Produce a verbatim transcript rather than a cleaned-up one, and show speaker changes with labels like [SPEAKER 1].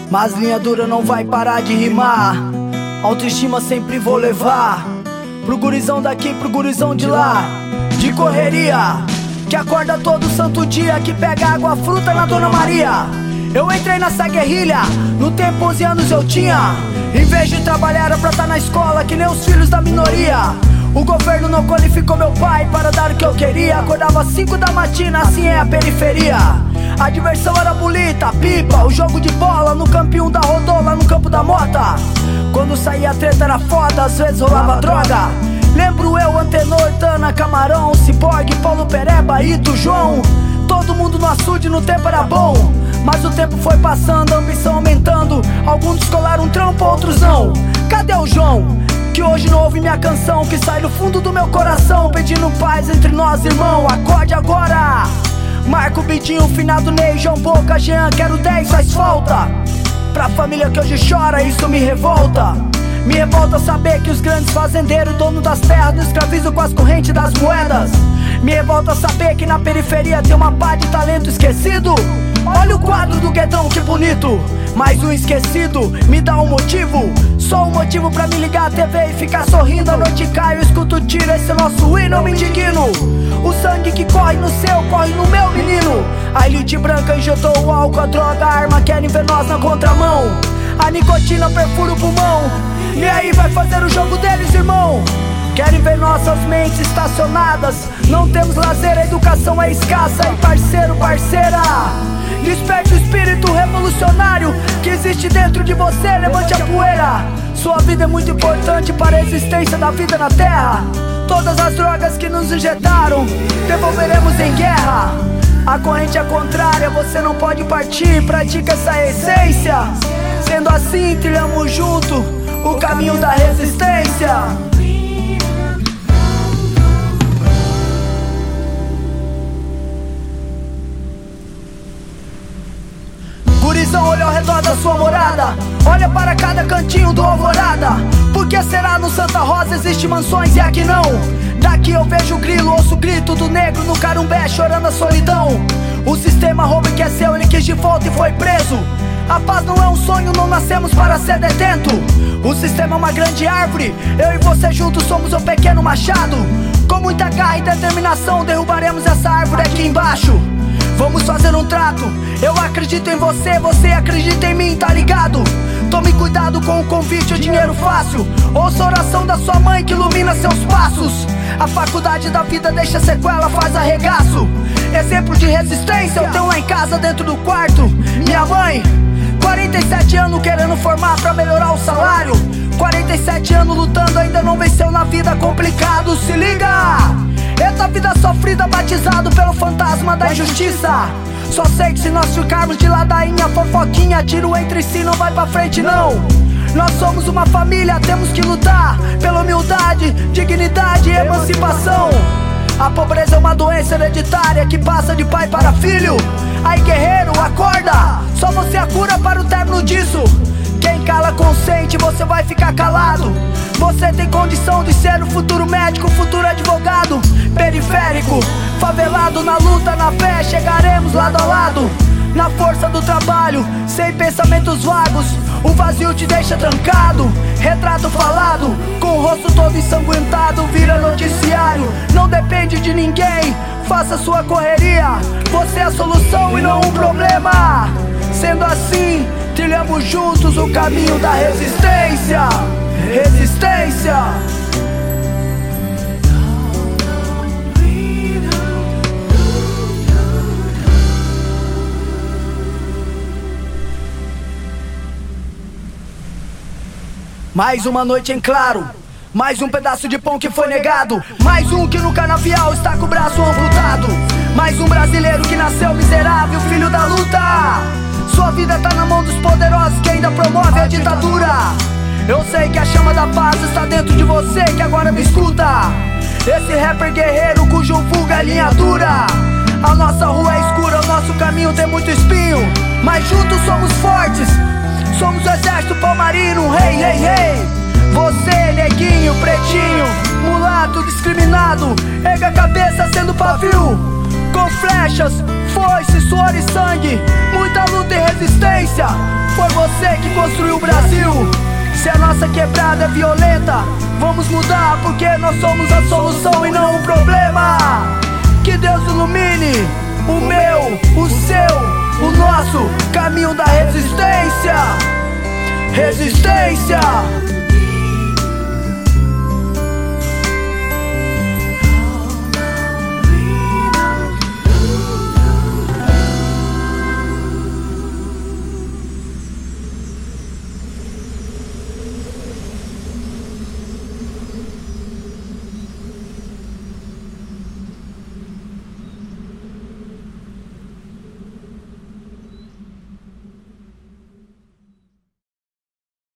[SPEAKER 1] Mas linha dura não vai parar de rimar. Autoestima sempre vou levar. Pro gurizão daqui, pro gurizão de lá. De correria, que acorda todo santo dia, que pega água, fruta na Dona Maria. Eu entrei nessa guerrilha, no tempo onze anos eu tinha. Em vez de trabalhar era pra estar na escola, que nem os filhos da minoria. O governo não qualificou meu pai para dar o que eu queria. Acordava às cinco da matina, assim é a periferia. A diversão era bolita, pipa, o jogo de bola no campinho da Rodola, no campo da Mota. Quando saía a treta era foda, às vezes rolava droga. Lembro eu, Antenor, Tana, Camarão, Ciborgue, Paulo Pereba, Ito, João. Todo mundo no açude, no tempo era bom. Mas o tempo foi passando, a ambição aumentando. Alguns descolaram um trampo, outros não. Cadê o João? Que hoje não ouve minha canção, que sai do fundo do meu coração, pedindo paz entre nós, irmão. Acorde agora! Marco Bidinho, finado Ney, João Boca, Jean, quero dez, faz falta. Pra família que hoje chora, isso me revolta. Me revolta saber que os grandes fazendeiros, dono das terras, nos escravizam com as correntes das moedas. Me revolta saber que na periferia tem uma pá de talento esquecido. Olha o quadro do Guedão, que bonito. Mais um esquecido, me dá um motivo. Só um motivo pra me ligar a T V e ficar sorrindo. A noite cai, eu escuto tiro, esse é nosso hino, eu me indigno. O sangue que corre no seu, corre no meu menino. A elite branca injetou o álcool, a droga, a arma, querem ver nós na contramão. A nicotina perfura o pulmão. E aí vai fazer o jogo deles, irmão. Querem ver nossas mentes estacionadas. Não temos lazer, a educação é escassa. E parceiro, parceira, desperte o espírito revolucionário que existe dentro de você, levante a poeira. Sua vida é muito importante para a existência da vida na terra. Todas as drogas que nos injetaram, devolveremos em guerra. A corrente é contrária, você não pode partir, pratica essa essência. Sendo assim, trilhamos junto o caminho da resistência. Gurizão, olha ao redor da sua morada, olha para cada cantinho do Alvorada. Por que será no Santa Rosa existe mansões e aqui não? Daqui eu vejo o grilo, ouço o grito do negro no Carumbé chorando a solidão. O sistema rouba o que é seu, ele quis de volta e foi preso. A paz não é um sonho, não nascemos para ser detento. O sistema é uma grande árvore, eu e você juntos somos um pequeno machado. Com muita garra e determinação derrubaremos essa árvore aqui embaixo. Vamos fazer um trato, eu acredito em você, você acredita em mim, tá ligado? Tome cuidado com o convite, o dinheiro fácil. Ouça a oração da sua mãe que ilumina seus passos. A faculdade da vida deixa sequela, faz arregaço. Exemplo de resistência eu tenho lá em casa dentro do quarto. Minha mãe, quarenta e sete anos querendo formar pra melhorar o salário. Quarenta e sete anos lutando, ainda não venceu na vida, complicado, se liga! Eita vida sofrida, batizado pelo fantasma da injustiça. Só sei que se nós ficarmos de ladainha, fofoquinha, tiro entre si, não vai pra frente não. Nós somos uma família, temos que lutar pela humildade, dignidade e emancipação. A pobreza é uma doença hereditária que passa de pai para filho. Aí guerreiro, acorda, só você a cura para o término disso. Quem cala consente, você vai ficar calado. Você tem condição de ser o futuro médico, o futuro advogado. Periférico, favelado, na luta, na fé, chegaremos lado a lado. Na força do trabalho, sem pensamentos vagos. O vazio te deixa trancado. Retrato falado, com o rosto todo ensanguentado, vira noticiário. Não depende de ninguém, faça sua correria. Você é a solução e não um problema. Sendo assim, trilhamos juntos o caminho da resistência. Resistência. Mais uma noite em claro, mais um pedaço de pão que foi negado. Mais um que no canavial está com o braço amputado. Mais um brasileiro que nasceu miserável, filho da luta. Sua vida tá na mão dos poderosos que ainda promovem a ditadura. Eu sei que a chama da paz está dentro de você que agora me escuta. Esse rapper guerreiro cujo vulgo é linha dura. A nossa rua é escura, o nosso caminho tem muito espinho, mas juntos somos fortes. Somos o exército palmarino, rei, rei, rei. Você, neguinho, pretinho, mulato, discriminado, erga a cabeça sendo pavio. Com flechas, foice, suor e sangue, muita luta e resistência. Foi você você que construiu o Brasil. Se a nossa quebrada é violenta, vamos mudar, porque nós somos a solução e não o problema. Que Deus ilumine o meu, o seu, o nosso caminho da resistência. Resistência.